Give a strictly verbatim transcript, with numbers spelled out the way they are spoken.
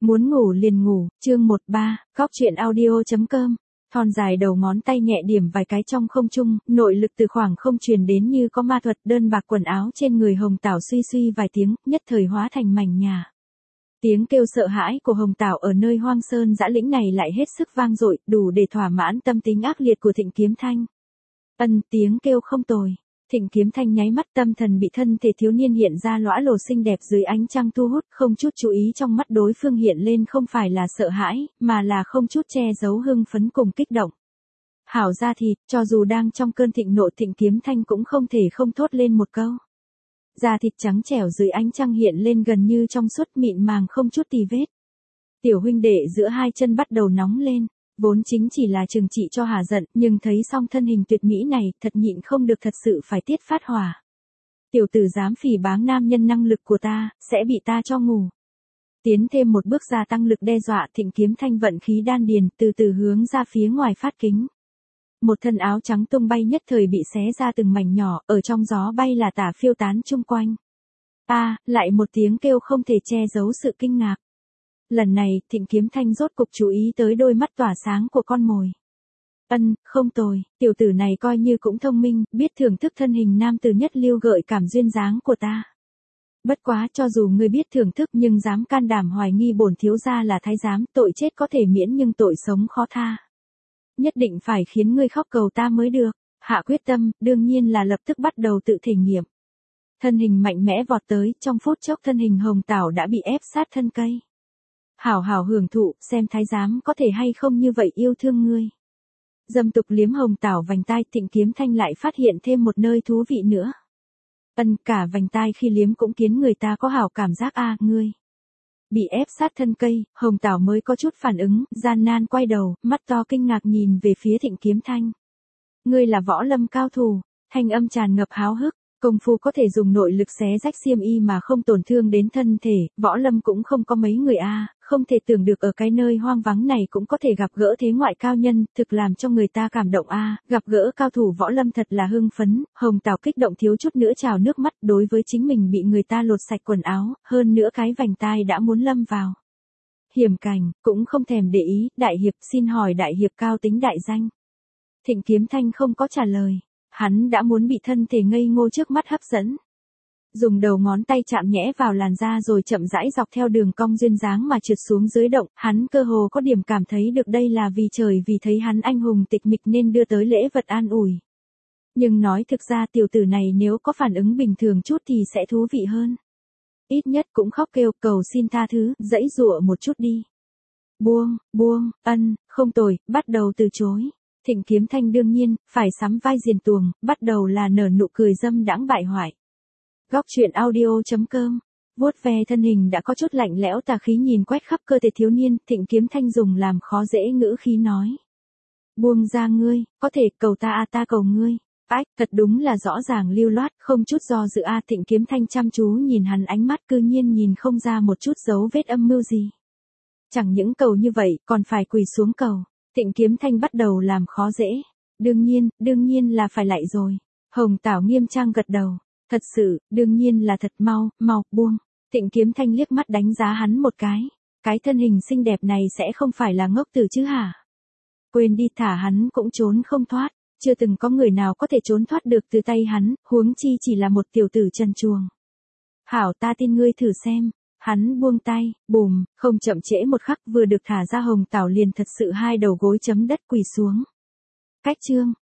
Muốn ngủ liền ngủ, chương một ba, góc truyện audio.com. Thon dài đầu ngón tay nhẹ điểm vài cái trong không trung, nội lực từ khoảng không truyền đến như có ma thuật, đơn bạc quần áo trên người Hồng Tảo suy suy vài tiếng, nhất thời hóa thành mảnh nhà. Tiếng kêu sợ hãi của Hồng Tảo ở nơi hoang sơn dã lĩnh này lại hết sức vang dội, đủ để thỏa mãn tâm tính ác liệt của Thịnh Kiếm Thanh. Ân, tiếng kêu không tồi. Thịnh Kiếm Thanh nháy mắt, tâm thần bị thân thể thiếu niên hiện ra lõa lồ xinh đẹp dưới ánh trăng thu hút, không chút chú ý trong mắt đối phương hiện lên không phải là sợ hãi, mà là không chút che giấu hưng phấn cùng kích động. Hảo ra thì, cho dù đang trong cơn thịnh nộ, Thịnh Kiếm Thanh cũng không thể không thốt lên một câu. Da thịt trắng trẻo dưới ánh trăng hiện lên gần như trong suốt, mịn màng không chút tì vết. Tiểu huynh đệ giữa hai chân bắt đầu nóng lên. Vốn chính chỉ là trừng trị cho hà giận, nhưng thấy xong thân hình tuyệt mỹ này, thật nhịn không được, thật sự phải tiết phát hỏa. Tiểu tử dám phỉ báng nam nhân năng lực của ta, sẽ bị ta cho ngủ. Tiến thêm một bước gia tăng lực đe dọa, Thịnh Kiếm Thanh vận khí đan điền, từ từ hướng ra phía ngoài phát kính. Một thân áo trắng tung bay nhất thời bị xé ra từng mảnh nhỏ, ở trong gió bay là tả phiêu tán chung quanh. A, lại một tiếng kêu không thể che giấu sự kinh ngạc. Lần này, Thịnh Kiếm Thanh rốt cục chú ý tới đôi mắt tỏa sáng của con mồi. Ân, không tồi, tiểu tử này coi như cũng thông minh, biết thưởng thức thân hình nam tử nhất lưu gợi cảm duyên dáng của ta. Bất quá, cho dù ngươi biết thưởng thức nhưng dám can đảm hoài nghi bổn thiếu gia là thái giám, tội chết có thể miễn nhưng tội sống khó tha. Nhất định phải khiến ngươi khóc cầu ta mới được. Hạ quyết tâm, đương nhiên là lập tức bắt đầu tự thể nghiệm. Thân hình mạnh mẽ vọt tới, trong phút chốc thân hình Hồng Tảo đã bị ép sát thân cây. Hảo hảo hưởng thụ, xem thái giám có thể hay không như vậy yêu thương ngươi. Dâm tục liếm Hồng Tảo vành tai, Thịnh Kiếm Thanh lại phát hiện thêm một nơi thú vị nữa. Ân, cả vành tai khi liếm cũng khiến người ta có hảo cảm giác a, à, ngươi. Bị ép sát thân cây, Hồng Tảo mới có chút phản ứng, gian nan quay đầu, mắt to kinh ngạc nhìn về phía Thịnh Kiếm Thanh. Ngươi là võ lâm cao thủ, thanh âm tràn ngập háo hức. Công phu có thể dùng nội lực xé rách xiêm y mà không tổn thương đến thân thể, võ lâm cũng không có mấy người a, à, không thể tưởng được ở cái nơi hoang vắng này cũng có thể gặp gỡ thế ngoại cao nhân, thực làm cho người ta cảm động a, à, gặp gỡ cao thủ võ lâm thật là hưng phấn. Hồng Tảo kích động thiếu chút nữa trào nước mắt, đối với chính mình bị người ta lột sạch quần áo, hơn nữa cái vành tai đã muốn lâm vào hiểm cảnh, cũng không thèm để ý. Đại hiệp, xin hỏi đại hiệp cao tính đại danh? Thịnh Kiếm Thanh không có trả lời. Hắn đã muốn bị thân thể ngây ngô trước mắt hấp dẫn. Dùng đầu ngón tay chạm nhẽ vào làn da rồi chậm rãi dọc theo đường cong duyên dáng mà trượt xuống dưới động, hắn cơ hồ có điểm cảm thấy được đây là vì trời vì thấy hắn anh hùng tịch mịch nên đưa tới lễ vật an ủi. Nhưng nói thực ra tiểu tử này nếu có phản ứng bình thường chút thì sẽ thú vị hơn. Ít nhất cũng khóc kêu cầu xin tha thứ, dãy dụa một chút đi. Buông, buông, ân, không tồi, bắt đầu từ chối. Thịnh Kiếm Thanh đương nhiên, phải sắm vai diền tuồng, bắt đầu là nở nụ cười dâm đãng bại hoại. Góc truyện audio.com. Vuốt ve thân hình đã có chút lạnh lẽo tà khí nhìn quét khắp cơ thể thiếu niên, Thịnh Kiếm Thanh dùng làm khó dễ ngữ khí nói. Buông ra ngươi, có thể cầu ta a ta cầu ngươi. Ách, thật đúng là rõ ràng lưu loát, không chút do dự a. Thịnh Kiếm Thanh chăm chú nhìn hắn, ánh mắt cư nhiên nhìn không ra một chút dấu vết âm mưu gì. Chẳng những cầu như vậy, còn phải quỳ xuống cầu. Thịnh Kiếm Thanh bắt đầu làm khó dễ. Đương nhiên, đương nhiên là phải lại rồi. Hồng Tảo nghiêm trang gật đầu. Thật sự, đương nhiên là thật, mau, mau, buông. Thịnh Kiếm Thanh liếc mắt đánh giá hắn một cái. Cái thân hình xinh đẹp này sẽ không phải là ngốc tử chứ hả? Quên đi, thả hắn cũng trốn không thoát. Chưa từng có người nào có thể trốn thoát được từ tay hắn, huống chi chỉ là một tiểu tử trần truồng. Hảo, ta tin ngươi, thử xem. Hắn buông tay, bùm, không chậm trễ một khắc vừa được thả ra Hồng Tảo liền thật sự hai đầu gối chấm đất quỳ xuống. Cách chương.